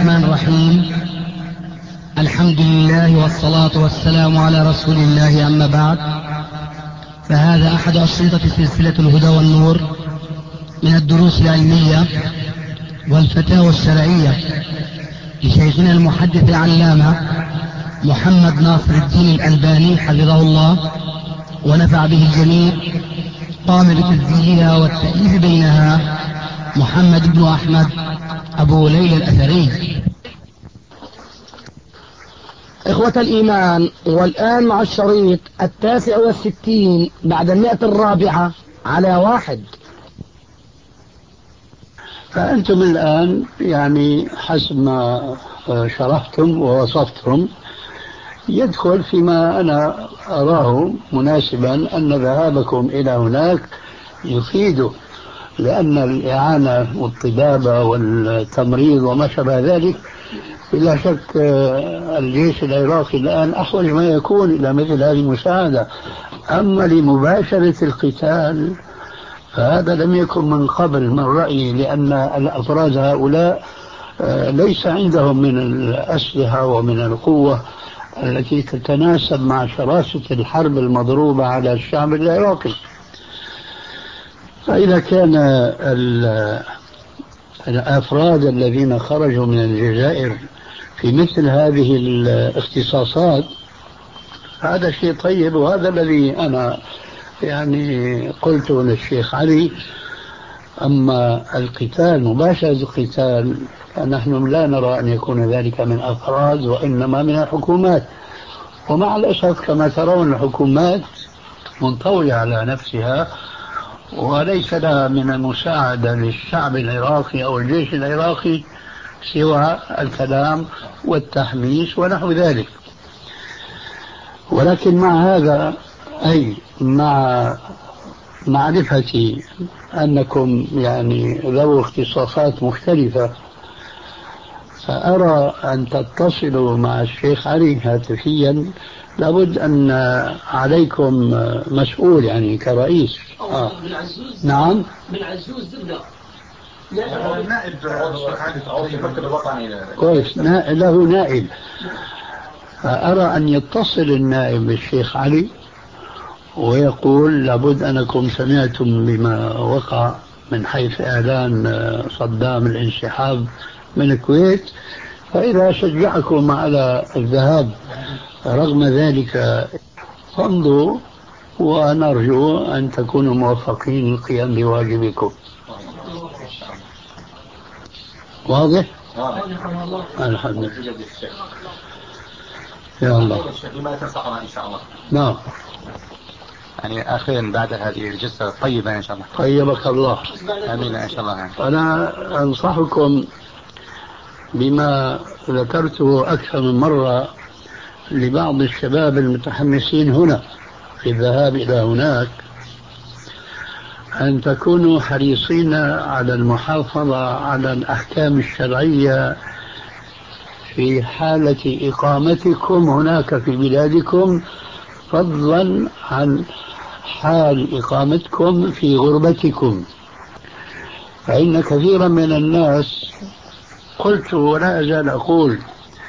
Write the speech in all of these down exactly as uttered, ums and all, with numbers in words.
الرحمن الرحيم. الحمد لله والصلاة والسلام على رسول الله، أما بعد، فهذا أحد أشرطة سلسلة الهدى والنور من الدروس العلمية والفتاوى الشرعية لشيخنا المحدث العلامة محمد ناصر الدين الألباني حفظه الله ونفع به الجميع. قام بتسجيلها والتأليف بينها محمد بن أحمد أبو ليلى الأثري. إخوة الإيمان، والآن مع الشريط التاسع والستين بعد المئة الرابعة على واحد. فأنتم الآن يعني حسب ما شرحتم ووصفتم يدخل فيما أنا أراه مناسبا أن ذهابكم إلى هناك يفيد، لأن الإعانة والطبابة والتمريض وما شابه ذلك بلا شك الجيش العراقي الآن أحوج ما يكون إلى مثل هذه المساعدة. أما لمباشرة القتال فهذا لم يكن من قبل من رأيي، لأن الأفراد هؤلاء ليس عندهم من الأسلحة ومن القوة التي تتناسب مع شراسة الحرب المضروبة على الشعب العراقي. فإذا كان الأفراد الذين خرجوا من الجزائر في مثل هذه الاختصاصات هذا شيء طيب، وهذا الذي أنا يعني قلته للشيخ علي. أما القتال، مباشرة القتال، فنحن لا نرى أن يكون ذلك من أفراد وإنما من الحكومات. ومع الأسف كما ترون الحكومات منطوية على نفسها وليس لها من المساعدة للشعب العراقي أو الجيش العراقي سوى الكلام والتحميس ونحو ذلك. ولكن مع هذا، أي مع معرفتي أنكم يعني ذو اختصاصات مختلفة، فأرى أن تتصلوا مع الشيخ علي هاتفيا. لابد أن عليكم مسؤول يعني كرئيس. آه. نعم، من عزوز زبدة نائب الشيخ علي في المكتب الوطني. كويس، له نائب. فأرى أن يتصل النائب بالشيخ علي ويقول لابد أنكم سمعتم بما وقع من حيث إعلان صدام الانسحاب من الكويت، فإذا شجعكم على الذهاب رغم ذلك فامضوا، ونرجو أن تكونوا موفقين للقيام بواجبكم. واضح؟ الحمد لله. يا الله. لما تنصحنا إن شاء الله. نعم. يعني أخيرا بعد هذه الجلسة الطيبة إن شاء الله. طيبك الله. آمين إن شاء الله. يعني. أنا أنصحكم بما ذكرته أكثر من مرة لبعض الشباب المتحمسين هنا في الذهاب إلى هناك، أن تكونوا حريصين على المحافظة على الأحكام الشرعية في حالة إقامتكم هناك في بلادكم، فضلا عن حال إقامتكم في غربتكم. فإن كثيرا من الناس، قلت ولا أزال أقول،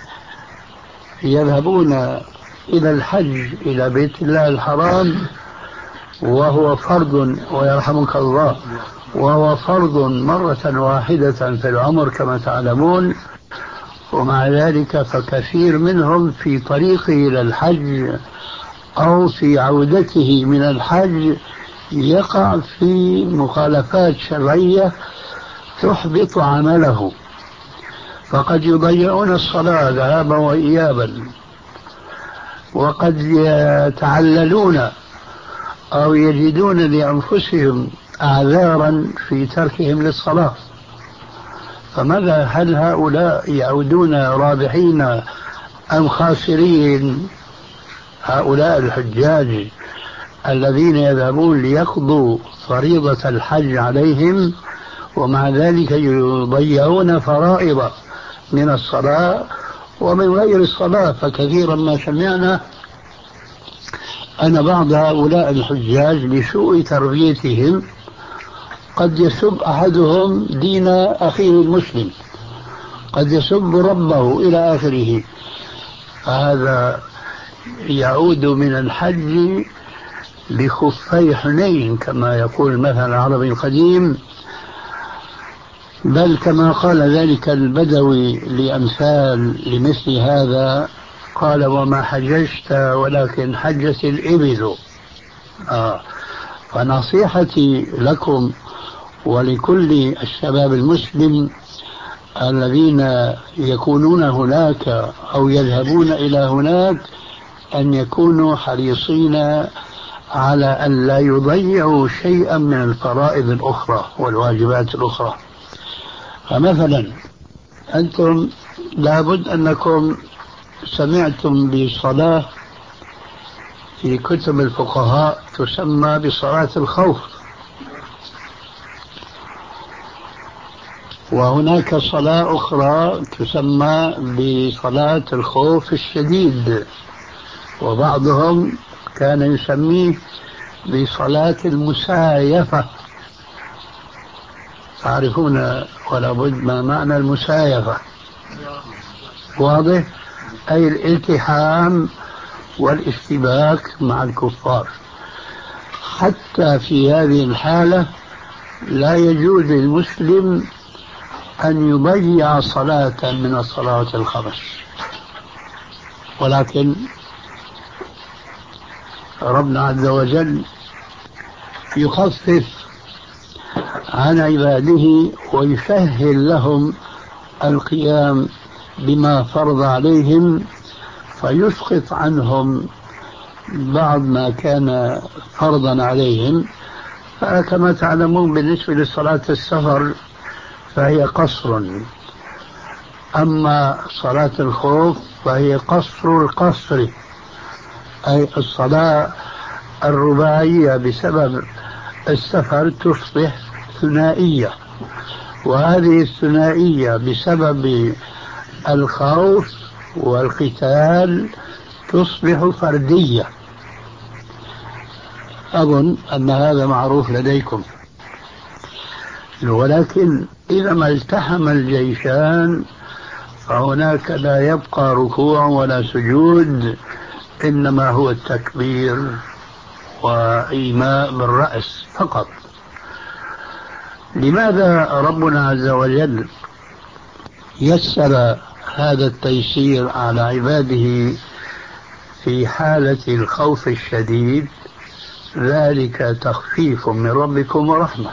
يذهبون إلى الحج إلى بيت الله الحرام وهو فرض، ويرحمك الله، وهو فرض مرة واحدة في العمر كما تعلمون. ومع ذلك فكثير منهم في طريقه إلى الحج أو في عودته من الحج يقع في مخالفات شرعية تحبط عمله، فقد يضيعون الصلاة ذهابا وإيابا، وقد يتعللون أو يجدون لأنفسهم أعذارا في تركهم للصلاة. فماذا، هل هؤلاء يعودون رابحين أم خاسرين؟ هؤلاء الحجاج الذين يذهبون ليقضوا فريضة الحج عليهم ومع ذلك يضيعون فرائض من الصلاة ومن غير الصلاة. فكثيرا ما سمعنا أن بعض هؤلاء الحجاج لسوء تربيتهم قد يسب أحدهم دين أخيه المسلم، قد يسب ربه إلى آخره. هذا يعود من الحج بخفي حنين كما يقول المثل العربي القديم، بل كما قال ذلك البدوي لأمثال لمثل هذا قال: وما حججت ولكن حجت الإبل. آه. فنصيحتي لكم ولكل الشباب المسلم الذين يكونون هناك أو يذهبون إلى هناك أن يكونوا حريصين على أن لا يضيعوا شيئا من الفرائض الأخرى والواجبات الأخرى. فمثلا أنتم لابد أنكم سمعتم بصلاة في كتب الفقهاء تسمى بصلاة الخوف، وهناك صلاة أخرى تسمى بصلاة الخوف الشديد، وبعضهم كان يسميه بصلاة المسايفة. تعرفون ولا بد ما معنى المسايفة؟ واضح؟ أي الالتحام والاشتباك مع الكفار. حتى في هذه الحالة لا يجوز للمسلم أن يضيع صلاة من الصلوات الخمس، ولكن ربنا عز وجل يخفف عن عباده ويسهل لهم القيام بما فرض عليهم، فيسقط عنهم بعض ما كان فرضا عليهم. فكما تعلمون بالنسبة لصلاة السفر فهي قصر، أما صلاة الخوف فهي قصر القصر، أي الصلاة الرباعية بسبب السفر تصبح ثنائية، وهذه الثنائية بسبب الخوف والقتال تصبح فردية. أظن أن هذا معروف لديكم. ولكن إذا ما التحم الجيشان فهناك لا يبقى ركوع ولا سجود، إنما هو التكبير وإيماء بالرأس فقط. لماذا ربنا عز وجل يسر هذا التيسير على عباده في حالة الخوف الشديد؟ ذلك تخفيف من ربكم ورحمة،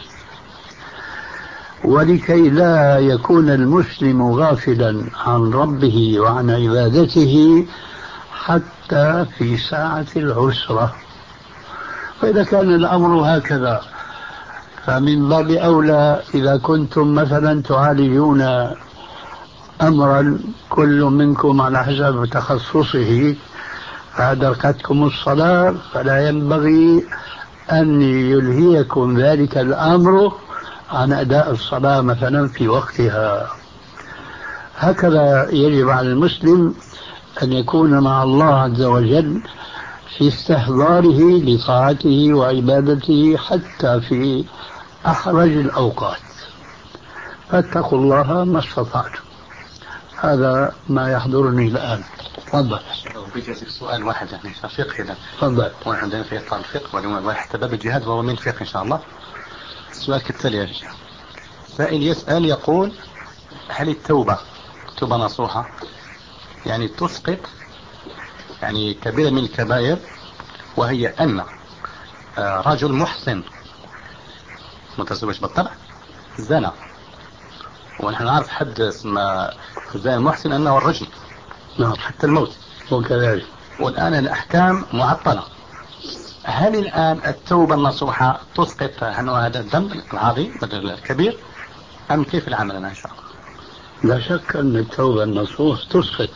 ولكي لا يكون المسلم غافلا عن ربه وعن عبادته حتى في ساعة العسرة. فإذا كان الأمر هكذا فمن باب أولى إذا كنتم مثلا تعالجون أمرا كل منكم على حسب تخصصه فأدركتكم الصلاة، فلا ينبغي أن يلهيكم ذلك الأمر عن أداء الصلاة مثلا في وقتها. هكذا يجب على المسلم أن يكون مع الله عز وجل في استحضاره لطاعته وعبادته حتى في أحرج الأوقات. فاتقوا الله ما استطعتم. هذا ما يحضرني الآن. تفضل. بدي أسأل سؤال واحد يعني فقه هنا. تفضل. وعندنا في إطار الفقه واليوم حتى باب الجهاد وهو من الفقه إن شاء الله. السؤال كالتالي يا شيخ. سائل يسأل يقول: هل التوبة توبة نصوحة يعني تسقط يعني كبيرة من الكبائر، وهي أن رجل محسن متزوج بالطبع زنا، ونحن نعرف حد اسمه الزنا المحسن أنه الرجم نعم حتى الموت وكذلك، والآن الأحكام معطلة. هل الآن التوبة النصوحة تسقط هذا الذنب العظيم الكبير أم كيف العمل إن شاء الله؟ لا شك أن التوبة النصوح تسقط.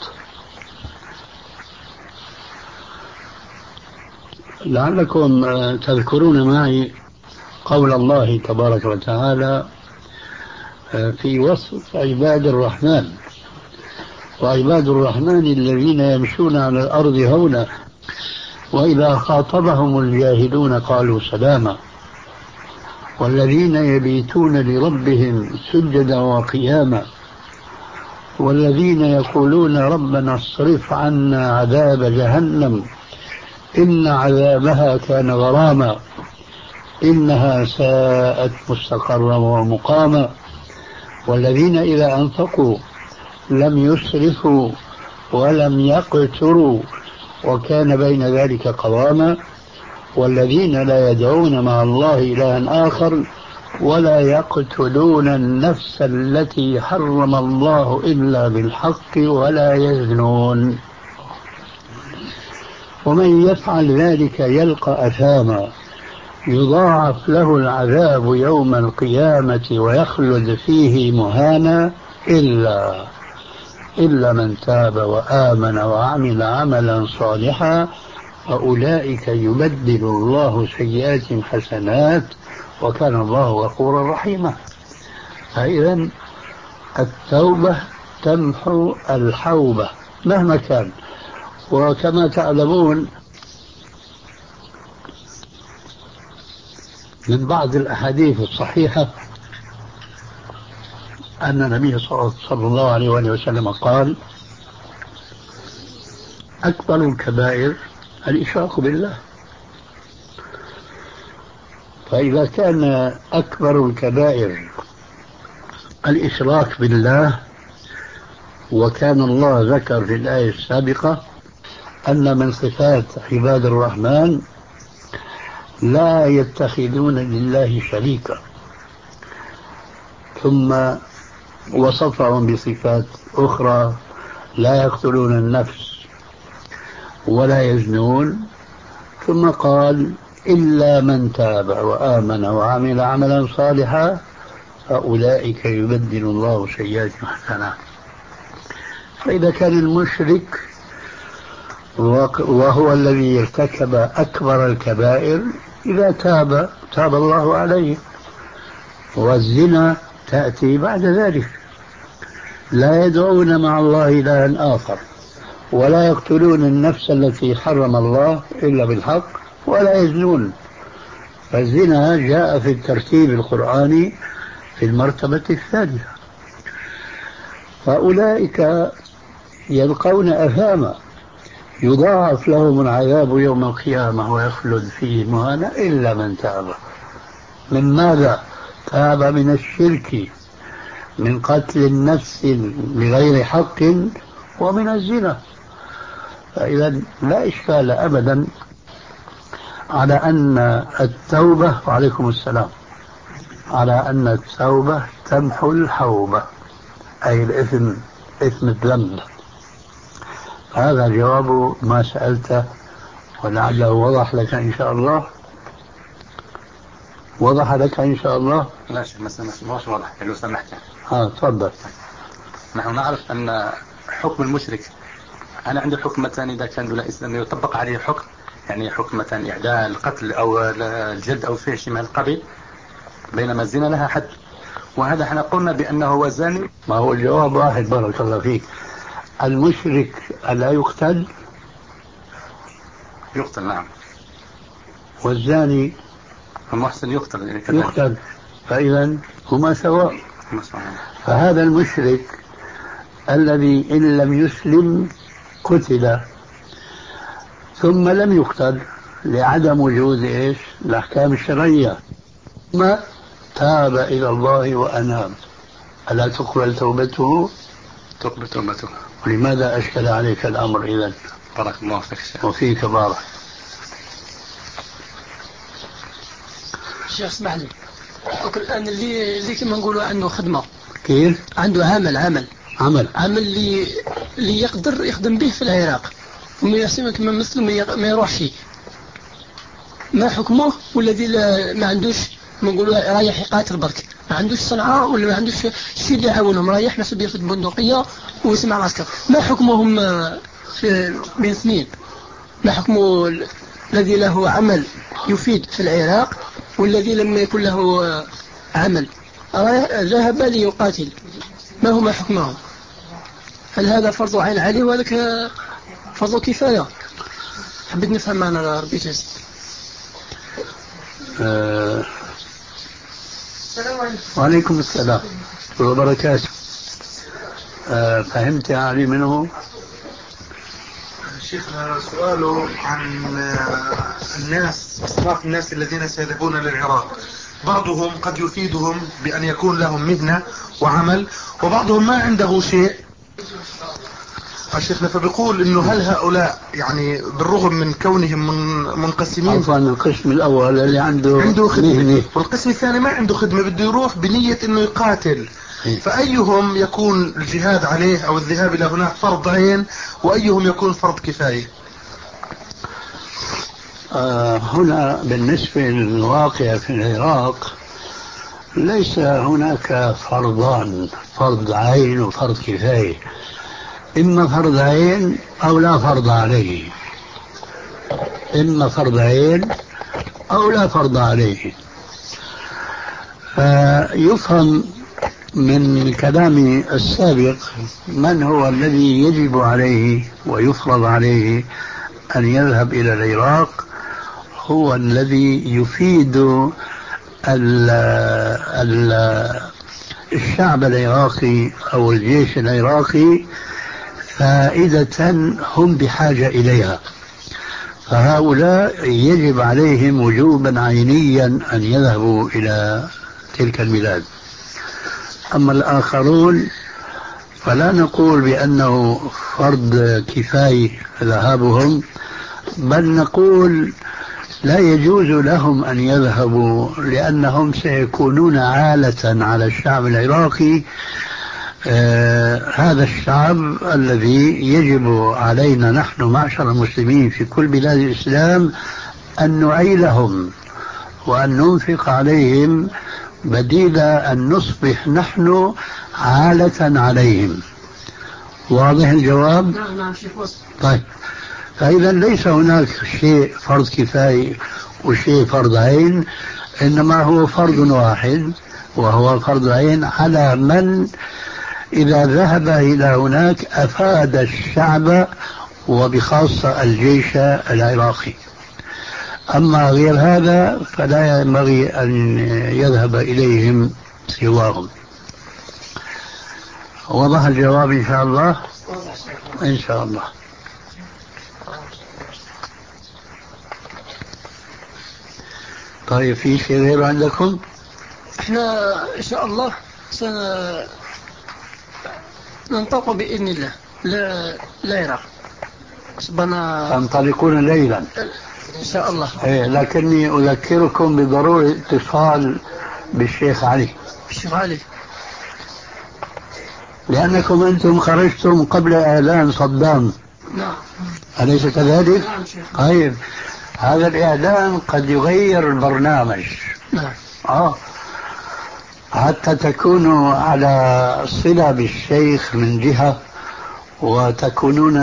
لعلكم تذكرون معي قول الله تبارك وتعالى في وصف عباد الرحمن: وعباد الرحمن الذين يمشون على الأرض هونا وإذا خاطبهم الجاهلون قالوا سلاما والذين يبيتون لربهم سجدا وقياما والذين يقولون ربنا اصرف عنا عذاب جهنم إن عذابها كان غراما إنها ساءت مستقرا ومقاما والذين إذا أنفقوا لم يسرفوا ولم يقتروا وكان بين ذلك قواما والذين لا يدعون مع الله إلها آخر ولا يقتلون النفس التي حرم الله إلا بالحق ولا يزنون ومن يفعل ذلك يلقى أثاما يضاعف له العذاب يوم القيامة ويخلد فيه مهانا إلا إلا من تاب وآمن وعمل عملا صالحا فأولئك يبدل الله سيئات حسنات وكان الله غفورا رحيما. فإذا التوبة تمحو الحوبة مهما كان. وكما تعلمون من بعض الأحاديث الصحيحة أن النبي صلى الله عليه وسلم قال أكبر الكبائر الإشراك بالله. فإذا كان أكبر الكبائر الإشراك بالله وكان الله ذكر في الآية السابقة أن من صفات عباد الرحمن لا يتخذون لله شريكا ثم وصفهم بصفات أخرى لا يقتلون النفس ولا يزنون ثم قال إلا من تاب وآمن وعمل عملا صالحا فأولئك يبدل الله سيئات حسنات. فإذا كان المشرك وهو الذي ارتكب أكبر الكبائر إذا تاب تاب الله عليه والزنا تأتي بعد ذلك لا يدعون مع الله إلها آخر ولا يقتلون النفس التي حرم الله إلا بالحق ولا يزنون. فالزنا جاء في الترتيب القرآني في المرتبة الثالثة. فأولئك يلقون أثاما يضاعف لهم العذاب يوم القيامة ويخلد فيه مهانا إلا من تاب. من ماذا؟ تاب من الشرك من قتل النفس بغير حق ومن الزنا. فإذا لا إشكال أبدا على أن التوبة وعليكم السلام على أن التوبة تمحو الحوبة أي الإثم إثم الذنب. هذا جواب ما سألته ولعله وضح لك إن شاء الله. وضح لك إن شاء الله. لا شيء مثلا مش واضح لو سمحت. ها تفضل. نحن نعرف أن حكم المشرك أنا عندي حكم مثلا إذا كان لا إسلام يطبق عليه حكم يعني حكم مثلا إعداء القتل أو الجلد أو فيه شيء من القبيل بينما الزنا لها حد وهذا احنا قلنا بأنه هو زاني. ما هو الجواب واحد بارك الله فيك. المشرك ألا يقتل؟ يقتل نعم. والزاني المحسن يقتل يقتل. فإذا هما سواء. فهذا المشرك الذي إن لم يسلم قتل ثم لم يقتل لعدم وجود إيش الأحكام الشرعية ثم تاب إلى الله وأناب ألا تقبل توبته؟ تقبل توبته. ولماذا أشكل عليك الأمر إذن؟ بارك الله فيك. وفيك بارك. شيخ اسمح لي الآن اللي اللي كما نقولوا عنده خدمة كيف؟ عنده عمل عمل عمل عمل اللي اللي يقدر يخدم به في العراق وما يسمى كما مسلم ما يروحش ما حكمه والذي ما عندوش ما نقولوا رايح يقاتل برك ما عندوش صنعة ولا ما عندوش شيء اللي يعاونه رايح نفسه ياخذ بندقية ويسمع العسكر. ما حكمهم في بين اثنين؟ ما حكمه الذي له عمل يفيد في العراق والذي لم يكن له عمل ذهب ليقاتل ما هما حكمهم؟ هل هذا فرض عين عليه وذلك فرض كفاية؟ حبيت نفهم معنا ربي تزيد. أه وعليكم السلام وبركاته. آه فهمت يا علي منه؟ شيخنا سؤاله عن الناس، أصناف الناس الذين سيذهبون للعراق، بعضهم قد يفيدهم بأن يكون لهم مهنة وعمل، وبعضهم ما عنده شيء. شيخنا فبيقول انه هل هؤلاء يعني بالرغم من كونهم من منقسمين، عفوا القسم الاول اللي عنده عنده خدمة مهنة، والقسم الثاني ما عنده خدمة بده يروح بنية انه يقاتل، فايهم يكون الجهاد عليه او الذهاب الى هناك فرض عين، وايهم يكون فرض كفاية؟ آه هنا بالنسبة للواقع في العراق ليس هناك فرضان، فرض عين وفرض كفاية. إما فرض عين أو لا فرض عليه، إما فرض عين أو لا فرض عليه. فيفهم من كلامي السابق من هو الذي يجب عليه ويفرض عليه أن يذهب إلى العراق، هو الذي يفيد ال ال الشعب العراقي أو الجيش العراقي فائدة هم بحاجة إليها، فهؤلاء يجب عليهم وجوبا عينيا أن يذهبوا إلى تلك البلاد. أما الآخرون فلا نقول بأنه فرض كفاية ذهابهم، بل نقول لا يجوز لهم أن يذهبوا لأنهم سيكونون عالة على الشعب العراقي. آه هذا الشعب الذي يجب علينا نحن معشر المسلمين في كل بلاد الإسلام أن نعيلهم وأن ننفق عليهم بديل أن نصبح نحن عالة عليهم. واضح الجواب؟ نعم نعم شيخ وصل. طيب، فإذا ليس هناك شيء فرض كفاية وشيء فرض عين، إنما هو فرض واحد وهو فرض عين على من إذا ذهب إلى هناك أفاد الشعب وبخاصة الجيش العراقي. أما غير هذا فلا ينبغي أن يذهب إليهم سواهم. وضح الجواب إن شاء الله؟ إن شاء الله. طيب، في شيء غير عندكم؟ احنا ان شاء الله سننطلق باذن الله لا لا يراق سبنا تنطلقون ليلا ان شاء الله. إيه، لكني اذكركم بضروره اتصال بالشيخ علي. الشيخ علي، لانكم انتم خرجتم قبل اعلان صدام. نعم اليس كذلك؟ نعم شيخ. طيب، هذا الاعلان قد يغير البرنامج. نعم. اه حتى تكونوا على صلة بالشيخ من جهة، وتكونون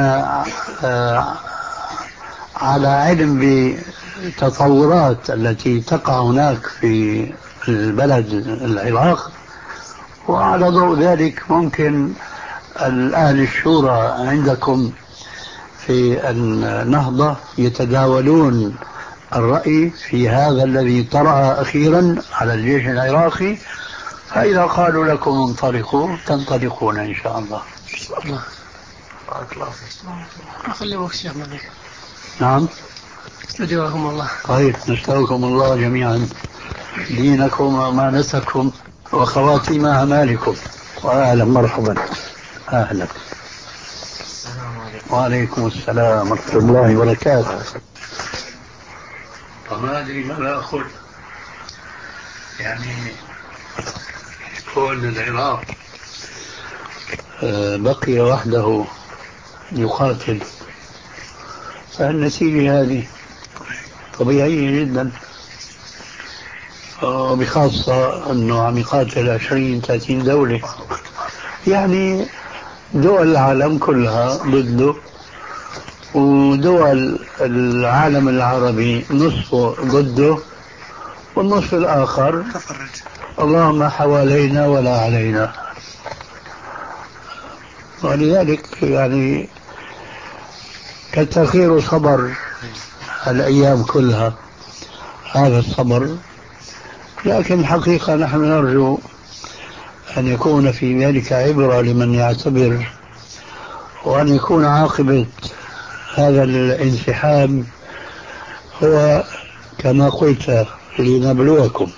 على علم بالتطورات التي تقع هناك في البلد العراق، وعلى ضوء ذلك ممكن الأهل الشورى عندكم في النهضة يتداولون الرأي في هذا الذي طرأ أخيرا على الجيش العراقي، فإذا قالوا لكم انطلقوا تنطلقون إن شاء الله. إن شاء الله. بارك الله فيك. أخلي وقت شيخ مالك. نعم. استودعكم الله. طيب، نستودعكم الله جميعا، دينكم وأمانتكم وخواتيم أعمالكم. وأهلا مرحبا. أهلا. السلام عليكم. وعليكم السلام ورحمة الله وبركاته. فما أدري ماذا أقول. يعني كون العراق بقي وحده يقاتل، فالنتيجة هذه طبيعية جدا، وبخاصة أنه عم يقاتل عشرين ثلاثين دولة، يعني دول العالم كلها ضده، ودول العالم العربي نصفه ضده والنصف الآخر اللهم حوالينا ولا علينا. ولذلك يعني كالتخير صبر الأيام كلها هذا الصبر، لكن الحقيقة نحن نرجو أن يكون في ذلك عبرة لمن يعتبر، وأن يكون عاقبة هذا الانسحاب هو كما قلت لنبلوكم.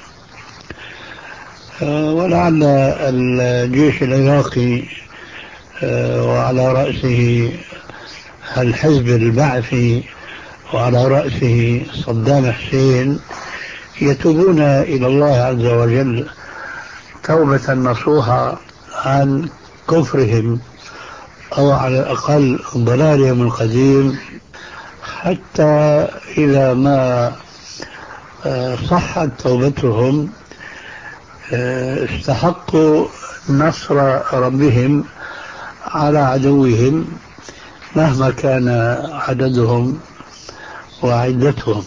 ولعل الجيش العراقي وعلى رأسه الحزب البعثي وعلى رأسه صدام حسين يتوبون إلى الله عز وجل توبة نصوحة عن كفرهم أو على الأقل ضلالهم القديم، حتى إذا ما صحت توبتهم استحقوا نصر ربهم على عدوهم مهما كان عددهم وعدتهم.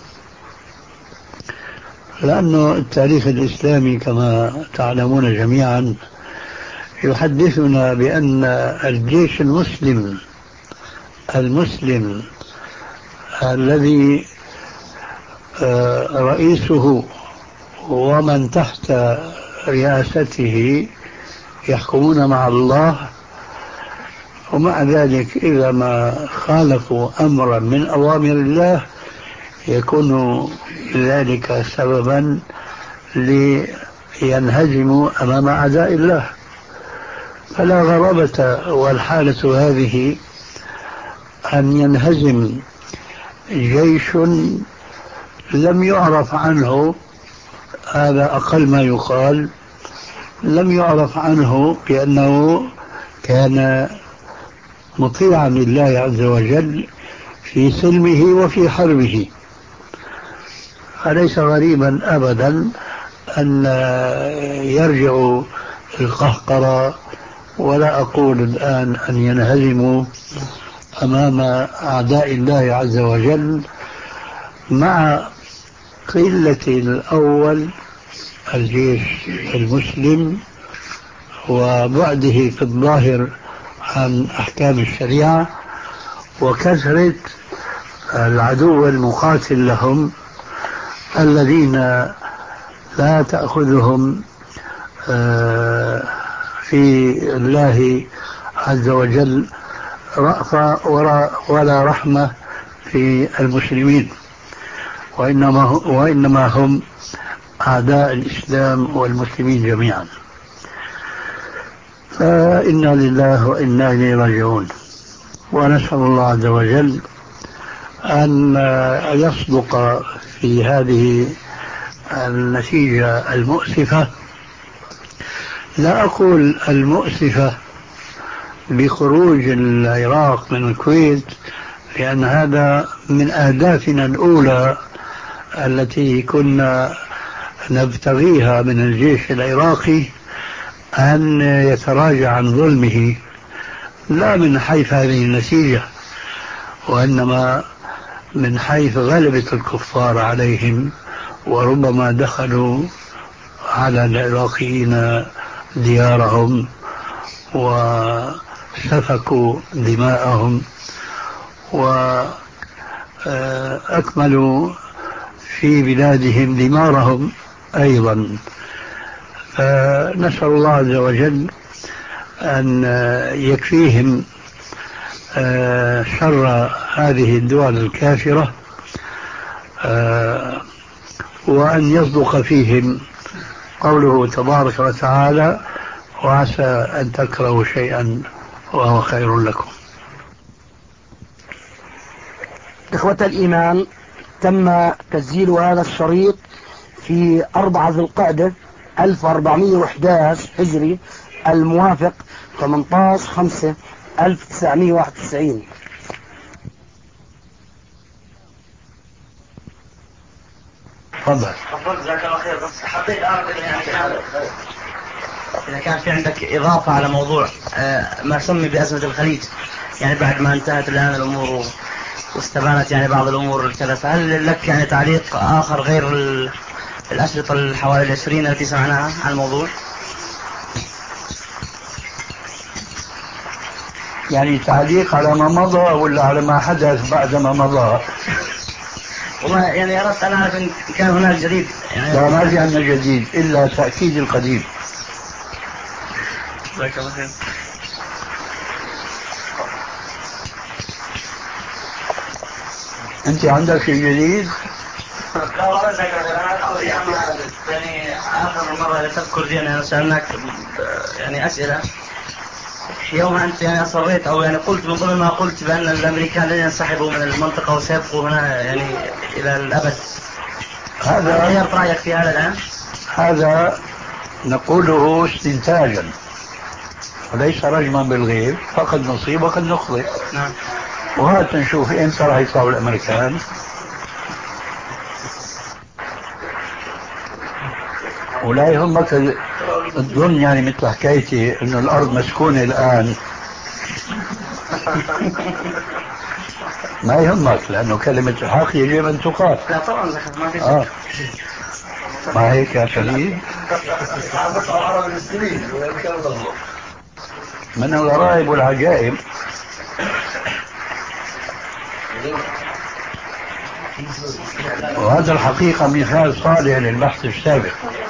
لأن التاريخ الإسلامي كما تعلمون جميعا يحدثنا بأن الجيش المسلم المسلم الذي رئيسه ومن تحت رئاسته يحكمون مع الله، ومع ذلك إذا ما خالفوا أمرا من أوامر الله يكون ذلك سببا لينهزموا أمام أعداء الله. فلا غرابة والحالة هذه أن ينهزم جيش لم يعرف عنه، هذا أقل ما يقال، لم يعرف عنه بأنه كان مطيعا لله عز وجل في سلمه وفي حربه. فليس غريبا أبدا أن يرجعوا القهقرة، ولا أقول الآن أن ينهزموا أمام أعداء الله عز وجل، مع قلة الأول الجيش المسلم وبعده في الظاهر عن أحكام الشريعة، وكثرة العدو المقاتل لهم الذين لا تأخذهم في الله عز وجل رأفة ولا رحمة في المسلمين، وإنما, وإنما هم أعداء الإسلام والمسلمين جميعا. فإنا لله وإنا إليه راجعون، ونسأل الله عز وجل أن يصدق في هذه النتيجة المؤسفة. لا أقول المؤسفة بخروج العراق من الكويت، لأن هذا من أهدافنا الأولى التي كنا نبتغيها من الجيش العراقي، أن يتراجع عن ظلمه، لا من حيث هذه النتيجة، وإنما من حيث غلبة الكفار عليهم، وربما دخلوا على العراقيين ديارهم وسفكوا دماءهم وأكملوا في بلادهم دمارهم أيضا. فنسأل الله عز وجل أن يكفيهم شر هذه الدول الكافرة، وأن يصدق فيهم قوله تبارك وتعالى: وعسى أن تكرهوا شيئا وهو خير لكم. إخوة الإيمان، تم تسجيل هذا الشريط في أربعة ذي القعدة ألف وأربعمائة وأحد عشر هجري، الموافق ثمانية عشر خمسة ألف وتسعمائة وواحد وتسعين. تفضل. تفضل، جزاك الله خير. بس حبيت أعرف يعني إذا كان في عندك إضافة على موضوع ما سمي بأزمة الخليج، يعني بعد ما انتهت الآن الأمور واستبانت يعني بعض الأمور الكذا، فهل لك يعني تعليق آخر غير الأشرطة الحوالي العشرين التي سمعناها عن الموضوع؟ يعني تعليق على ما مضى ولا على ما حدث بعد ما مضى؟ والله يعني أردت أن أعرف إن كان هناك جديد. يعني لا، ما في عندنا جديد إلا تأكيد القديم. جزاك الله خير. أنت عندك شيء جديد؟ لا والله يعني آخر مرة اللي تذكر دي أنا سألناك يعني أسئلة يوم أنت يعني أصريت أو يعني قلت من ضمن ما قلت بأن الأمريكان لن ينسحبوا من المنطقة وسيبقوا هنا يعني إلى الأبد. هذا غيرت رأيك في هذا الآن؟ هذا نقوله استنتاجا وليس رجما بالغيب، فقد نصيب وقد نخطئ. نعم. وهات نشوف امتى راح يطلعوا الامريكان. ولا يهمك تظن يعني مثل حكايتي انه الارض مسكونه الان. ما يهمك لانه كلمه الحق يجب ان تقال. لا طبعا ما في آه. ما هيك يا شديد؟ من الغرائب والعجائب وهذا الحقيقة مثال صالح للبحث السابق.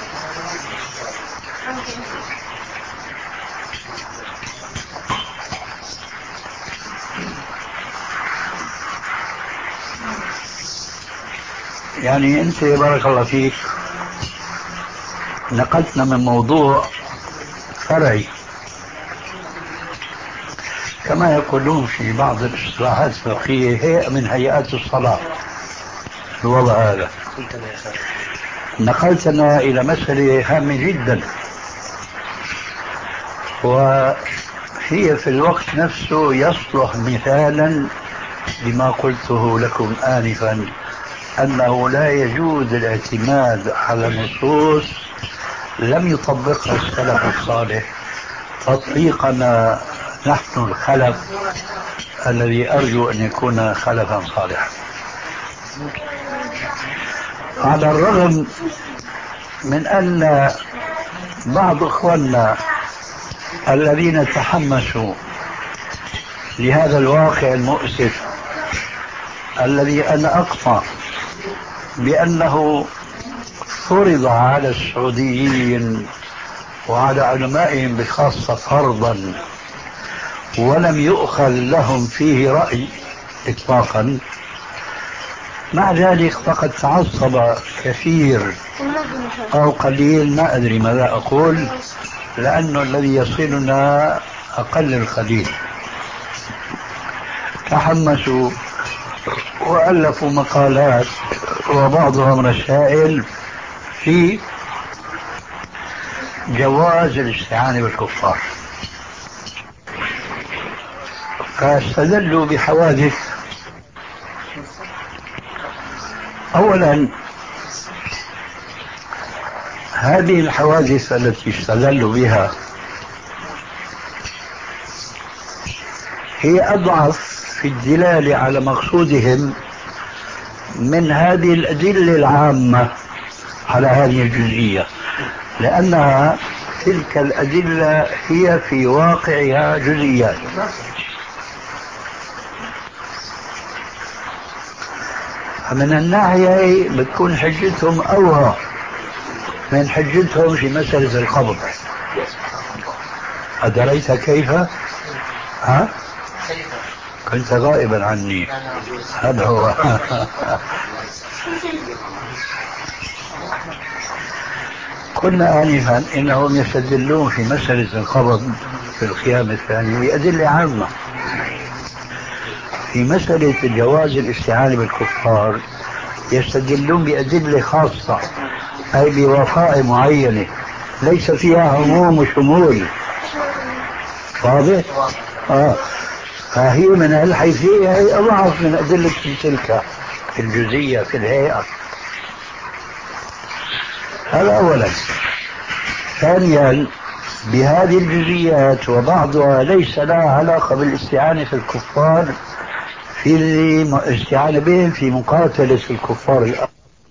يعني أنت بارك الله فيك نقلتنا من موضوع فرعي كما يقولون في بعض الاصطلاحات الفقهية هيئة من هيئات الصلاة. الوضع هذا نقلتنا إلى مسألة هامة جدا، وهي في الوقت نفسه يصلح مثالا لما قلته لكم آنفا، أنه لا يجوز الاعتماد على نصوص لم يطبقها السلف الصالح تطبيقنا نحن الخلف الذي أرجو أن يكون خلفا صالحا. على الرغم من أن بعض إخواننا الذين تحمسوا لهذا الواقع المؤسف الذي أنا أقطع بأنه فرض على السعوديين وعلى علمائهم بخاصة فرضا ولم يؤخذ لهم فيه رأي إطلاقا، مع ذلك فقد تعصب كثير أو قليل، ما أدري ماذا أقول، لأنه الذي يصلنا أقل القليل، تحمسوا وألفوا مقالات وبعضهم رسائل في جواز الاستعانة بالكفار، فاستدلوا بحوادث. أولا هذه الحوادث التي استدلوا بها هي أضعف في الدلالة على مقصودهم من هذه الأدلة العامة على هذه الجزئية، لأنها تلك الأدلة هي في واقعها جزئيات. فمن الناحية بتكون حجتهم أوهى من حجتهم في مسألة القبض. أدريت كيف؟ ها؟ كنت غائبا عني. هذا هو. قلنا آنفا إنهم يستدلون في مسألة القبض في القيام الثاني بأدلة عامة. في مسألة جواز الاستعانة بالكفار يستدلون بأدلة خاصة، أي بوقائع معينة ليس فيها عموم وشمول. واضح؟ آه. فهي من الحيثية هي أضعف من أدلة تلك في الجزئية في الهيئة. هذا أولا. ثانيا بهذه الجزئيات وبعضها ليس لها علاقة بالاستعانة في الكفار في الاستعانة بهم في مقاتلة الكفار الآن.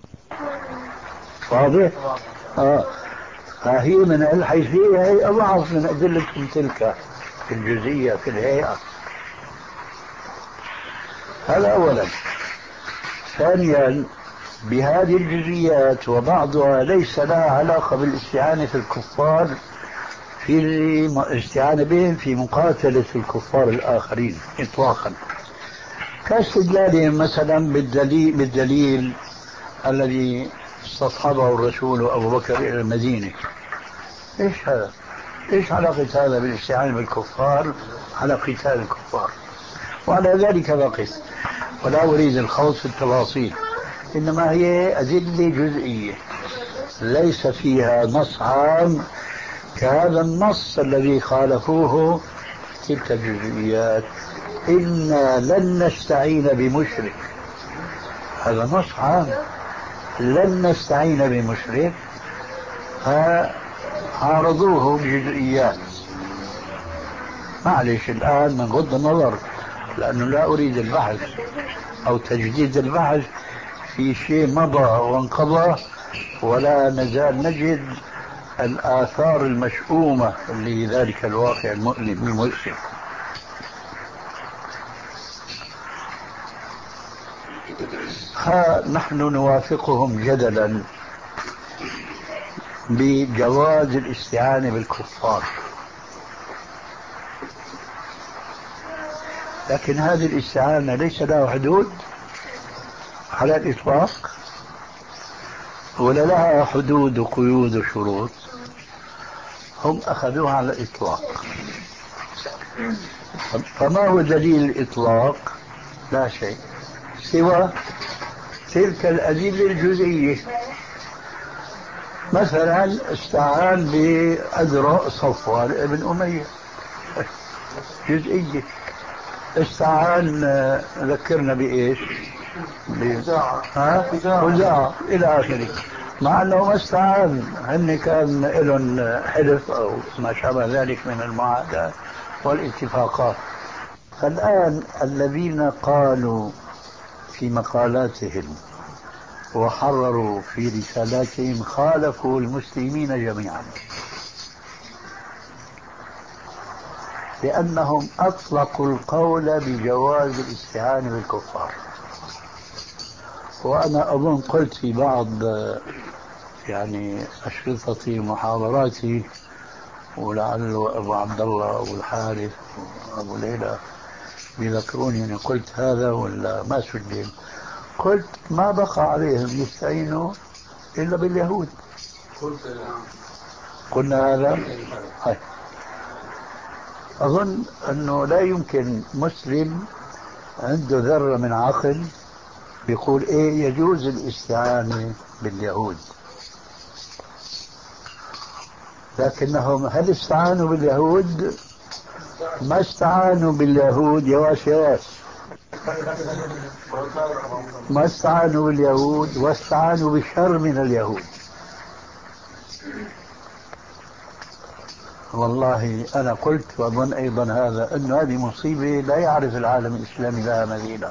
واضح؟ آه. فهي من الحيثية هي أضعف من أدلة تلك في الجزئية في الهيئة. هذا أولا. ثانيا بهذه الجزئيات وبعضها ليس لها علاقة بالاستعانة في الكفار في استعانة بهم في مقاتلة الكفار الآخرين إطلاقا، كاستدلالهم مثلا بالدليل, بالدليل الذي استصحبه الرسول أبو بكر إلى المدينة. إيش هذا؟ إيش علاقة هذا بالاستعانة بالكفار على قتال الكفار؟ وعلى ذلك بقيت، ولا أريد الخوض في التفاصيل، إنما هي أدلة جزئية ليس فيها نص عام كهذا النص الذي خالفوه تلك الجزئيات. إنا لن نستعين بمشرك، هذا نص عام، لن نستعين بمشرك، فعارضوه بجزئيات. معلش الآن من غض النظر، لأنه لا أريد البحث أو تجديد البحث في شيء مضى وانقضى، ولا نزال نجد الآثار المشؤومة لذلك الواقع المؤلم المؤسف. نحن نوافقهم جدلا بجواز الاستعانة بالكفار، لكن هذه الاستعانة ليس لها حدود على الإطلاق، ولا لها حدود وقيود وشروط. هم أخذوها على الإطلاق. فما هو دليل الإطلاق؟ لا شيء سوى تلك الأدلة الجزئية. مثلا استعان بأذرع صفوان ابن أمية، جزئية. استعان ذكرنا بإيش؟ خزاعة إلى آخره، مع أنه ما استعان، هن كان لهم حلف أو ما شابه ذلك من المعاهدات والاتفاقات. فالآن الذين قالوا في مقالاتهم وحرروا في رسالاتهم خالفوا المسلمين جميعا، لأنهم أطلقوا القول بجواز الاستعانة بالكفار. وأنا أظن قلت في بعض يعني أشرطتي ومحاضراتي، ولعل أبو عبد الله أبو الحارث وأبو ليلى بيذكروني أني قلت هذا ولا ما سجل. قلت ما بقى عليهم يستعينوا إلا باليهود. قلنا هذا. هاي. أظن أنه لا يمكن مسلم عنده ذرة من عقل بيقول إيه يجوز الاستعانة باليهود، لكنهم هل استعانوا باليهود؟ ما استعانوا باليهود يواش يواش، ما استعانوا باليهود واستعانوا بالشر من اليهود. والله أنا قلت وأظن أيضا هذا أن هذه مصيبة لا يعرف العالم الإسلامي لها مثيلا.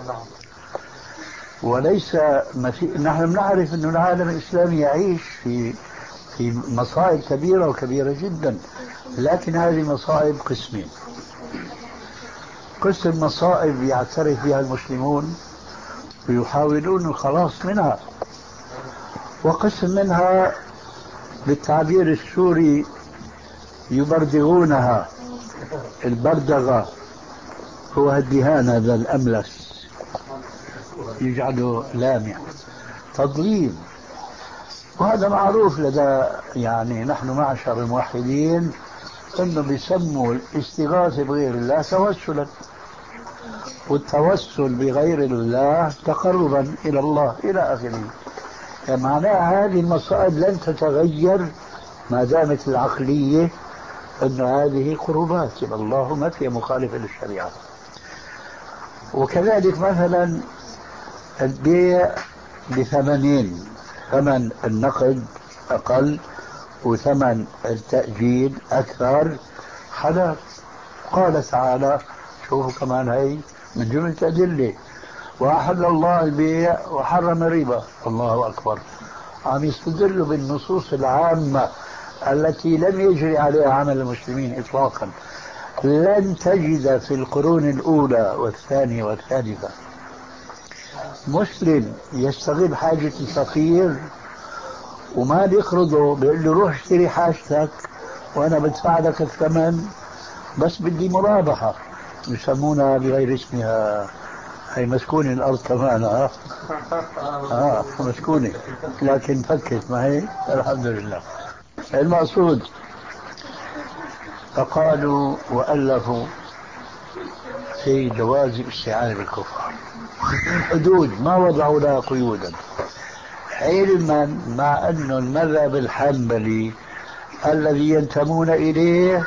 وليس مثي... نحن نعرف أن العالم الإسلامي يعيش في في مصائب كبيرة وكبيرة جدا، لكن هذه مصائب قسمين. قسم مصائب يعترف بها المسلمون ويحاولون الخلاص منها، وقسم منها بالتعبير السوري يبردغونها. البردغة هو الدهان هذا الأملس يجعله لامع، تضليل. وهذا معروف لدى يعني نحن معشر الموحدين انه بيسموا الاستغاثة بغير الله توسلا، والتوسل بغير الله تقربا الى الله الى اخره. يعني معناها هذه المصائب لن تتغير ما دامت العقلية ان هذه قربات الى الله ما فيها مخالفة للشريعة. وكذلك مثلا البيع بثمنين، ثمن النقد أقل وثمن التأجيل أكثر، حلال. قال تعالى، شوفوا كمان هي من جملة أدلة، وأحل الله البيع وحرم الربا. الله أكبر. عم يستدلوا بالنصوص العامة التي لم يجري عليها عمل المسلمين إطلاقا. لن تجد في القرون الأولى والثانية والثالثة مسلم يستغل حاجة الفقير وما بيقرضه، بيقول له روح اشتري حاجتك وأنا بدفع لك الثمن بس بدي مرابحة، يسمونها بغير اسمها، هي مسكونة الأرض كمان. ها آه مسكونة لكن فكت ما هي الحمد لله. المقصود فقالوا وألفوا في جواز الاستعانة بالكفار حدود ما وضعوا لها قيودا، علما مع أن المذهب الحنبلي الذي ينتمون إليه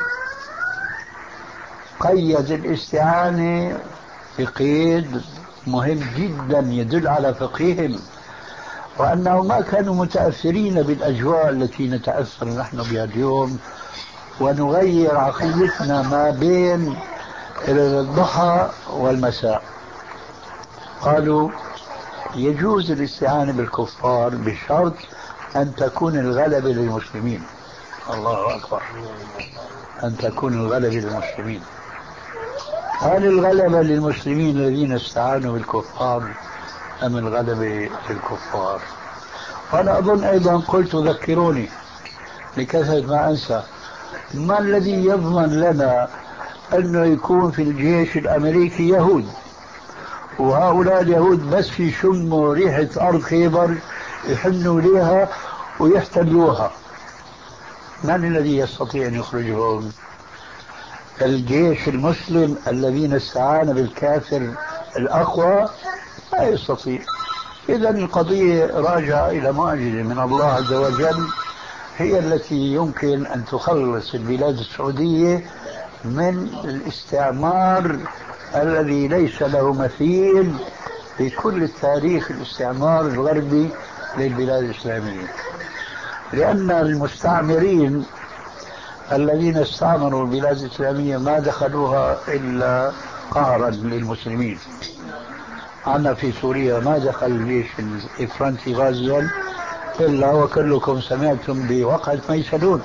قيد الاستعانة بقيد مهم جدا يدل على فقههم، وأنهم ما كانوا متأثرين بالأجواء التي نتأثر نحن بها اليوم ونغير عقيدتنا ما بين الضحى والمساء. قالوا يجوز الاستعانة بالكفار بشرط أن تكون الغلبة للمسلمين. الله أكبر، أن تكون الغلبة للمسلمين. هل الغلبة للمسلمين الذين استعانوا بالكفار أم الغلبة للكفار؟ وأنا أظن أيضا قلت ذكروني لكثرة ما أنسى، ما الذي يضمن لنا أنه يكون في الجيش الأمريكي يهود وهؤلاء اليهود بس يشموا ريحة أرض خيبر يحنوا ليها ويحتلوها؟ من الذي يستطيع أن يخرجهم؟ الجيش المسلم الذين استعان بالكافر الأقوى لا يستطيع. إذا القضية راجعة إلى معجزة من الله عز وجل هي التي يمكن أن تخلص البلاد السعودية من الاستعمار الذي ليس له مثيل في كل التاريخ، الاستعمار الغربي للبلاد الإسلامية. لأن المستعمرين الذين استعمروا البلاد الإسلامية ما دخلوها إلا قهرا للمسلمين. عنا في سوريا ما دخل الجيش الفرنسي غازيا إلا وكلكم سمعتم بوقعة ميسلون،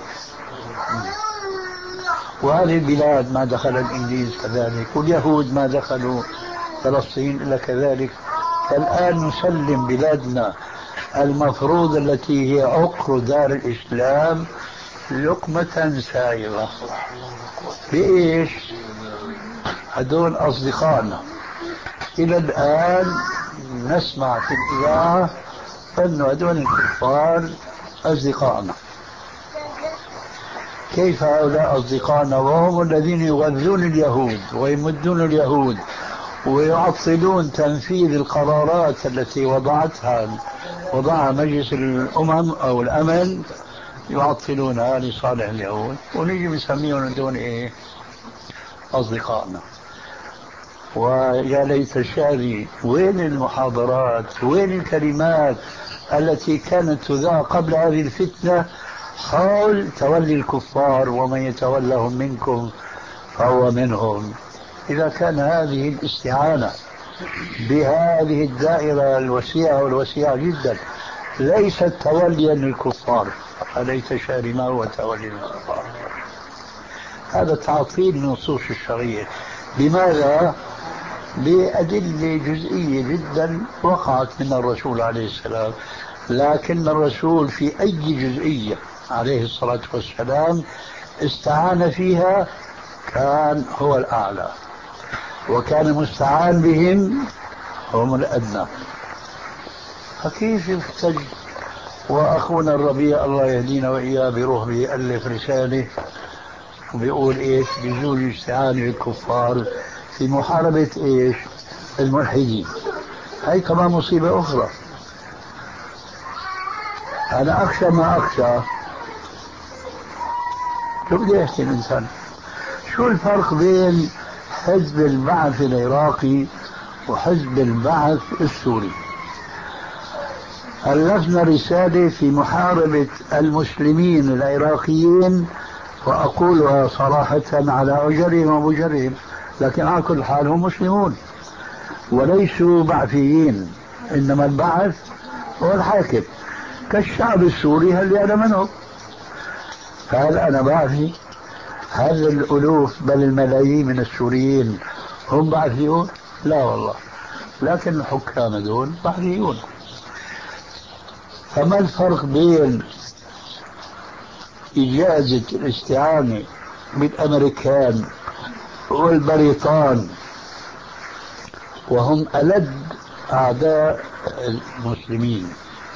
وهذه البلاد ما دخل الإنجليز كذلك، واليهود ما دخلوا فلسطين إلا كذلك. فالآن نسلم بلادنا المفروض التي هي عقر دار الإسلام لقمة سائغة. بإيش؟ هدول أصدقائنا. إلى الآن نسمع في الإذاعة أن هدول الكفار أصدقائنا. كيف هؤلاء أصدقائنا وهم الذين يغذون اليهود ويمدون اليهود ويعطلون تنفيذ القرارات التي وضعتها وضعها مجلس الأمم أو الأمن، يعطلونها لصالح اليهود، ونيجي نسميهم دون إيه؟ أصدقائنا. ويا ليت شعري وين المحاضرات، وين الكلمات التي كانت تذاع قبل هذه الفتنة حول تولي الكفار ومن يتولهم منكم فهو منهم. إذا كان هذه الاستعانة بهذه الدائرة الوسيعة والوسيعة جدا ليست توليا للكفار، فليس شعري ما هو تولي الكفار. هذا تعطيل النصوص الشرعية. لماذا؟ بأدلة جزئية جدا وقعت من الرسول عليه السلام، لكن الرسول في أي جزئية عليه الصلاة والسلام استعان فيها كان هو الأعلى، وكان مستعان بهم هم الأدنى. فكيف يفتج وأخونا الربيع الله يهدينا وإياه بروح بيألف رسالة وبيقول إيش؟ بيجوز الاستعانة بالكفار في محاربة إيش؟ الملحدين. هاي كمان مصيبة أخرى. أنا أخشى ما أخشى. شو بده يحكي الإنسان؟ شو الفرق بين حزب البعث العراقي وحزب البعث السوري؟ ألفنا رسالة في محاربة المسلمين العراقيين، وأقولها صراحة على أجرهم ومجرهم، لكن على كل حال هم مسلمون وليسوا بعثيين، إنما البعث هو الحاكم كالشعب السوري هل أنا منه؟ هل أنا بعثي؟ هل الألوف بل الملايين من السوريين هم بعثيون؟ لا والله، لكن الحكام دول بعثيون. فما الفرق بين إجازة الاستعانة بالأمريكان والبريطان وهم ألد أعداء المسلمين،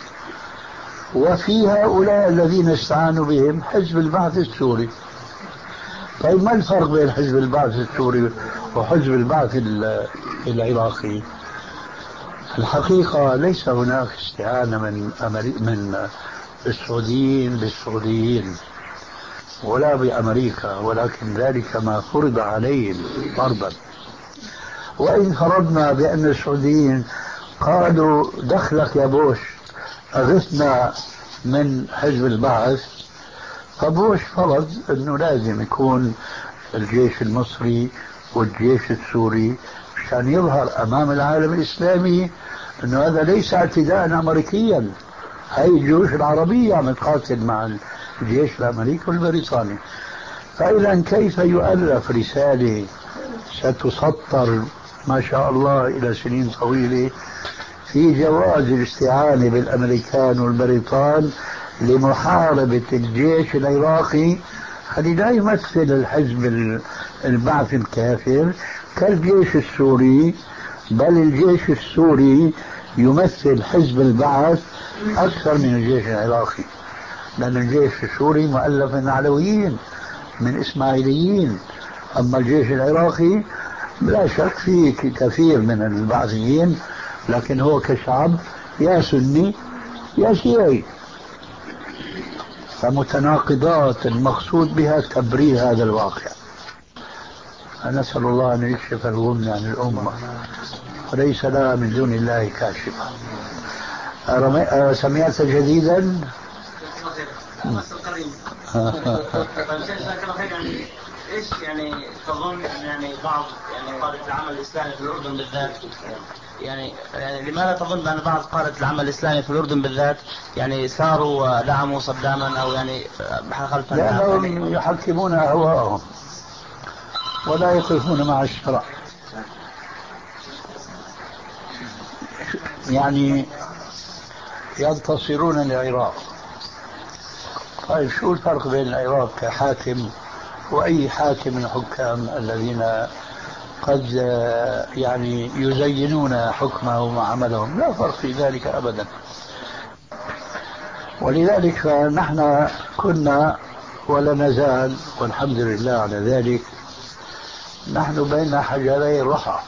وفي هؤلاء الذين استعانوا بهم حزب البعث السوري. طيب ما الفرق بين حزب البعث السوري وحزب البعث العراقي؟ الحقيقة ليس هناك استعانة من من السعوديين بالسعوديين ولا بأمريكا، ولكن ذلك ما فرض عليهم فرضا. وإن فرضنا بأن السعوديين قالوا دخلك يا بوش أغثنا من حزب البعث، فبوش فرض أنه لازم يكون الجيش المصري والجيش السوري مشان يظهر أمام العالم الإسلامي أنه هذا ليس اعتداء أمريكيا، هاي الجيوش العربية عم تقاتل مع الجيش الأمريكي والبريطاني. فإذا كيف يؤلف رسالة ستسطر ما شاء الله إلى سنين طويلة في جواز الاستعانة بالأمريكان والبريطان لمحاربة الجيش العراقي الذي لا يمثل الحزب البعث الكافر كالجيش السوري، بل الجيش السوري يمثل حزب البعث أكثر من الجيش العراقي، لأن الجيش السوري مؤلف من علويين من إسماعيليين، أما الجيش العراقي لا شك فيه كثير من البعثيين، لكن هو كشعب يا سني يا شيعي. فمتناقضات المقصود بها تبرير هذا الواقع. نسأل الله أن يكشف الغم عن الأمة وليس لها من دون الله كاشفة. سمعت جديدا ايش يعني تظن يعني بعض يعني قادة العمل الاسلامي في الاردن بالذات يعني, يعني لماذا تظن بان بعض قادة العمل الاسلامي في الاردن بالذات يعني ساروا ودعموا صداما او يعني خلفا؟ لانهم يحكمون اهواءهم ولا يقفون مع الشرع. يعني ينتصرون للعراق. طيب شو الفرق بين العراق كحاكم وأي حاكم من الحكام الذين قد يعني يزينون حكمه وعملهم؟ لا فرق في ذلك أبدا. ولذلك فنحن كنا ولا نزال والحمد لله على ذلك نحن بين حجري الرحى.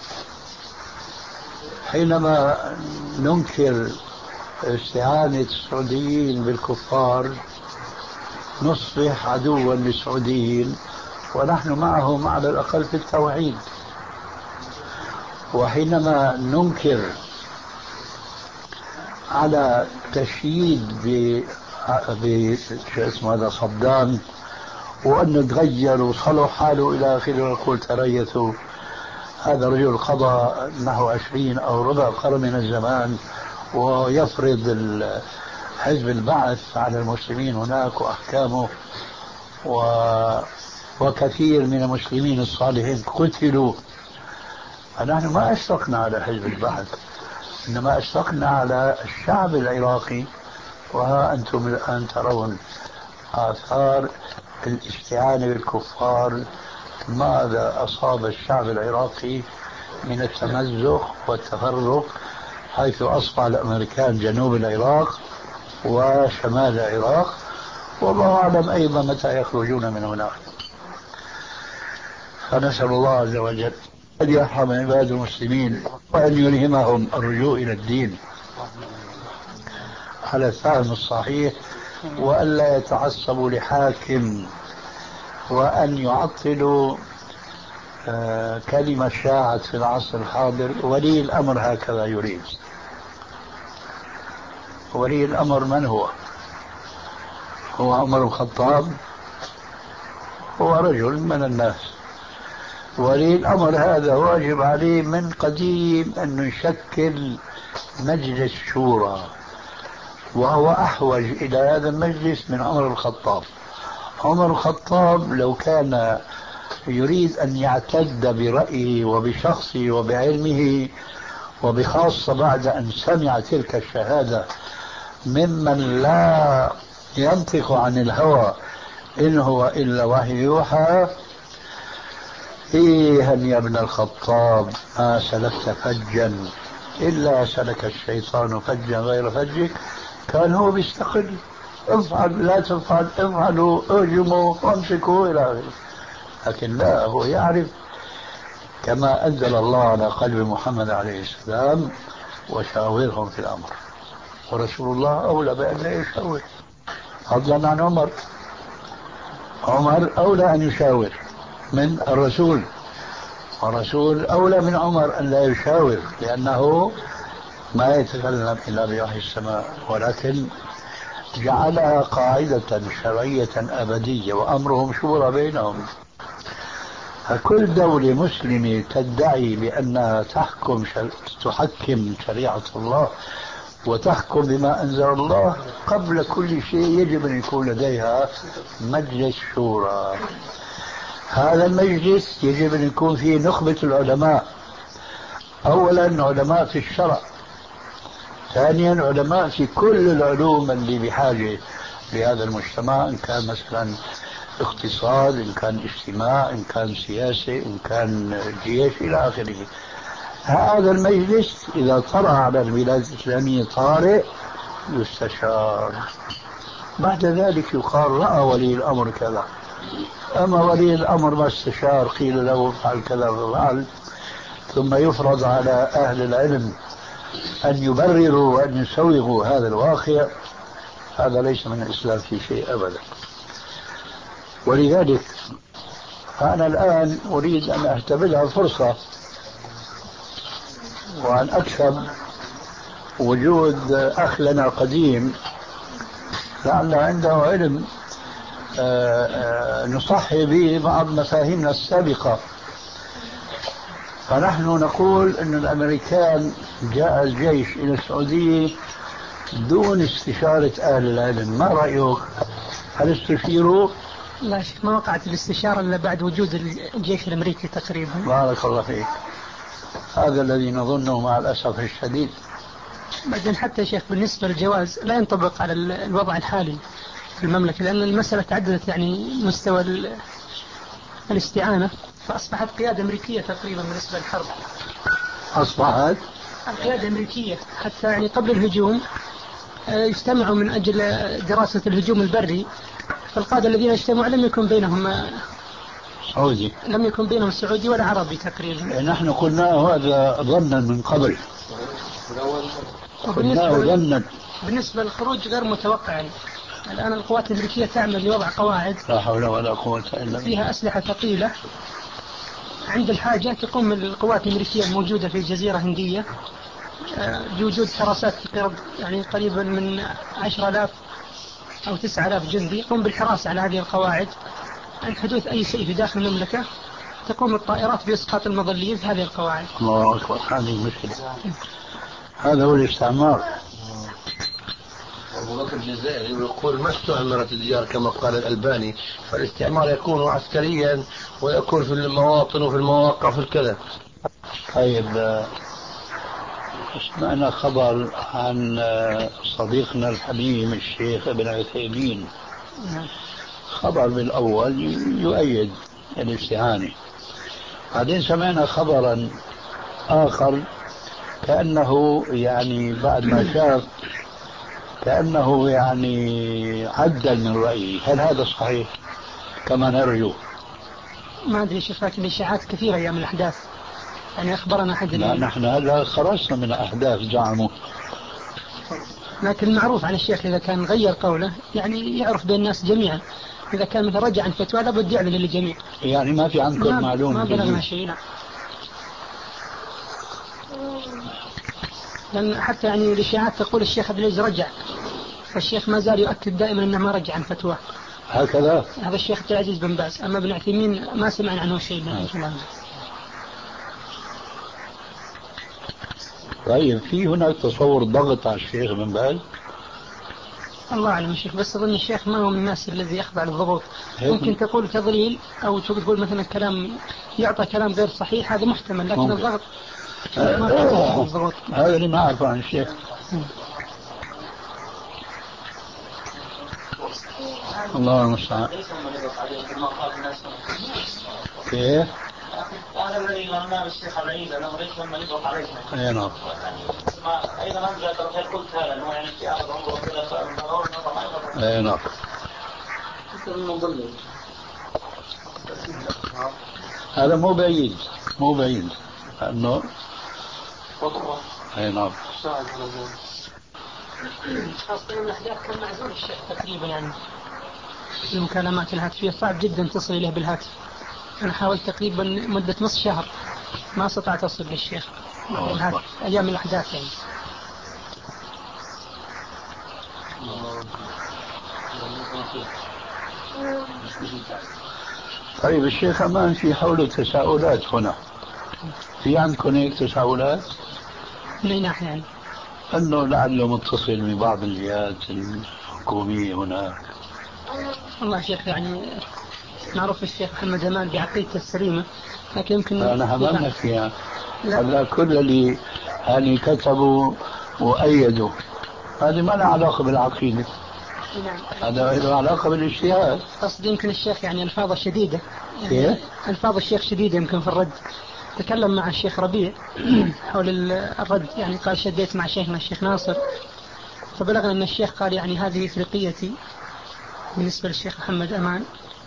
حينما ننكر استعانة السعوديين بالكفار نصبح عدوا للسعوديين ونحن معهم على الأقل في التوحيد. وحينما ننكر على تشييد ب شو اسمه هذا صدام وأنه تغير وصلح حاله إلى آخره ونقول تريثوا، هذا رجل قضى نحو عشرين أو ربع قرن من الزمان ويفرض حزب البعث على المسلمين هناك وأحكامه، و... وكثير من المسلمين الصالحين قتلوا. فنحن ما أشفقنا على حزب البعث، إنما أشفقنا على الشعب العراقي. وها أنتم الآن ترون آثار الاستعانة بالكفار، ماذا أصاب الشعب العراقي من التمزق والتفرق، حيث أصبح الأمريكان جنوب العراق وشمال العراق، والله أعلم أيضا متى يخرجون من هناك. فنسأل الله عز وجل أن يرحم عباد المسلمين وأن يلهمهم الرجوع إلى الدين على الفهم الصحيح، وأن لا يتعصبوا لحاكم، وأن يعطلوا آه كلمة شاعت في العصر الحاضر: ولي الأمر هكذا يريد. ولي الأمر من هو؟ هو عمر الخطاب؟ هو رجل من الناس. ولي الأمر هذا واجب عليه من قديم أن يشكل مجلس شورى، وهو أحوج إلى هذا المجلس من عمر الخطاب. عمر الخطاب لو كان يريد أن يعتد برأيه وبشخصه وبعلمه، وبخاصة بعد أن سمع تلك الشهادة ممن لا ينطق عن الهوى إن هو إلا وحي يوحى. إيها يا ابن الخطاب ما سلكت فجا إلا سلك الشيطان فجا غير فجك. كان هو بيستقل، افعل لا تفعل، افعلوا اهجموا وامسكوا إلى آخره. لكن لا، هو يعرف كما أنزل الله على قلب محمد عليه السلام وشاورهم في الأمر. ورسول الله أولى بأن لا يشاور، فضلا عن عمر. عمر أولى أن يشاور من الرسول، والرسول أولى من عمر أن لا يشاور، لأنه ما يتكلم إلا بوحي السماء، ولكن جعلها قاعدة شرعية أبدية وأمرهم شورى بينهم. فكل دولة مسلمة تدعي بأنها تحكم شر... تحكم شريعة الله وتحكم بما أنزل الله، قبل كل شيء يجب أن يكون لديها مجلس شورى. هذا المجلس يجب أن يكون فيه نخبة العلماء، أولا علماء في الشرع، ثانيا علماء في كل العلوم اللي بحاجة لهذا المجتمع، إن كان مثلا اقتصاد، إن كان اجتماع، إن كان سياسة، إن كان جيش إلى آخره. هذا المجلس إذا طرأ على البلاد الإسلامية طارئ يستشار، بعد ذلك يقال رأى ولي الأمر كذا. أما ولي الأمر ما استشار، قيل له افعل كذا ففعل، ثم يفرض على أهل العلم أن يبرروا وأن يسوغوا هذا الواقع، هذا ليس من الإسلام في شيء أبدا. ولذلك أنا الآن أريد أن أهتبلها الفرصة وأن أكسب وجود أخ لنا قديم لعل عنده علم نصحي به بعض مفاهيمنا السابقة. فنحن نقول أن الأمريكان جاء الجيش إلى السعودية دون استشارة أهل العلم. ما رأيك؟ هل استشيروا؟ لا شيخ، ما وقعت الاستشارة إلا بعد وجود الجيش الأمريكي تقريبا. بارك الله فيك. هذا الذي نظنه مع الأسف الشديد. بعدين حتى شيخ بالنسبة للجواز لا ينطبق على الوضع الحالي في المملكة، لأن المسألة تعددت يعني مستوى الاستعانة، فأصبحت قيادة أمريكية تقريبا بالنسبة للحرب. أصبحت القيادة أمريكية حتى يعني قبل الهجوم يجتمعوا من أجل دراسة الهجوم البري، فالقادة الذين اجتمعوا لم يكن بينهم سعودي، لم يكن بينهم سعودي ولا عربي تقريبا. نحن قلنا هذا ظنا من قبل، وبالنسبة بالنسبة للخروج غير متوقع. يعني الآن القوات الأمريكية تعمل لوضع قواعد لا حول ولا قوة إلا بالله فيها أسلحة ثقيلة، عند الحاجة تقوم القوات الأمريكية الموجودة في الجزيرة الهندية بوجود حراسات يعني قريبا من عشرة آلاف أو تسعة آلاف جندي يقوم بالحراسة على هذه القواعد. عند حدوث أي شيء في داخل المملكة تقوم الطائرات بإسقاط المظليين في هذه القواعد. الله أكبر، هذه مشكلة. هذا هو الاستعمار. أبو بكر الجزائري يقول ما استعمرت الديار كما قال الألباني، فالاستعمار يكون عسكريا ويكون في المواطن وفي المواقع في الكذا. طيب، سمعنا خبر عن صديقنا الحبيب الشيخ ابن عثيمين، خبر بالأول يؤيد الاستعانة، بعدين سمعنا خبرا آخر كأنه يعني بعد ما شاف كأنه يعني عدل من رأيه. هل هذا صحيح كما نرجو؟ ما أدري شيخ، لكن الإشاعات كثيرة أيام الأحداث، يعني أخبرنا أحد. لا نحن هلا خرجنا من أحداث زعموا، لكن معروف عن الشيخ إذا كان غير قوله يعني يعرف بين الناس جميعا، إذا كان مثل رجع عن فتوى لابد يعلن للجميع. يعني ما في عنكم ما معلومة؟ ما بلغنا شيء. لا، لأن حتى يعني الإشاعات تقول الشيخ عبد العزيز رجع، فالشيخ ما زال يؤكد دائما أنه ما رجع عن فتوى. هكذا هذا الشيخ عبد العزيز بن باز. أما ابن عثيمين ما سمعنا عنه شيء. طيب، في هناك تصور ضغط على الشيخ بن باز؟ الله أعلم الشيخ، بس أظن الشيخ ما هو من الناس الذي يخضع للضغوط. ممكن تقول تضليل أو تقول مثلا كلام يعطى كلام غير صحيح، هذا محتمل، لكن ممكن. الضغط ما هذا اللي ما أعرفه عن الشيخ. الله المستعان. كيف؟ هذا الذي قلناه بالشيخ العيد انه ليس مما يضغط عليهم. اي نعم. ايضا انت قلت هذا انه يعني في اخذ عمره كذا. اي نعم. هذا مو بعيد مو بعيد لانه اي نعم. خاصة من الأحداث كان معزول الشيخ تقريبا يعني المكالمات الهاتفية صعب جدا تصل إليه بالهاتف. أنا حاولت تقريبا مدة نصف شهر ما استطعت أصل للشيخ بالهاتف أيام الأحداث يعني. طيب الشيخ أمان في حوله تساؤلات هنا، في عندكم هيك تساؤلات؟ من ناحية يعني؟ أنه لعله متصل ببعض الجهات الحكومية هناك. والله شيخ يعني معروف الشيخ محمد أمان بعقيدته السليمة، لكن يمكن أنا هممنا فيها. هذا كل اللي يعني كتبوا وأيدوا هذه ما لها علاقة بالعقيدة. نعم. هذا له علاقة بالاجتهاد. قصدي يمكن الشيخ يعني ألفاظه شديدة يعني. كيف؟ ألفاظ الشيخ شديدة يمكن في الرد. تكلم مع الشيخ ربيع حول الرد يعني قال شديت مع شيخنا الشيخ ناصر، فبلغنا أن الشيخ قال يعني هذه إفريقيتي بالنسبة للشيخ محمد أمان.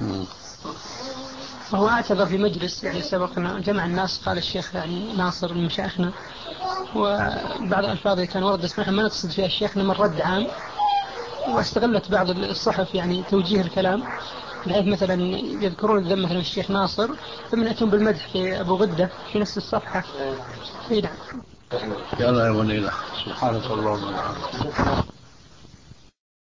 وهو اعتذر في مجلس يعني سبقنا جمع الناس، قال الشيخ يعني ناصر من مشايخنا، وبعض الألفاظ كان ورد اسمها ما نقصد فيها الشيخ من رد عام، واستغلت بعض الصحف يعني توجيه الكلام بحيث مثلا يذكرون الذم مثلا الشيخ ناصر ثم يأتون بالمدح في أبو غدة في نفس الصفحة. نعم. يلا يا ابو ليلى سبحانك اللهم وبحمدك.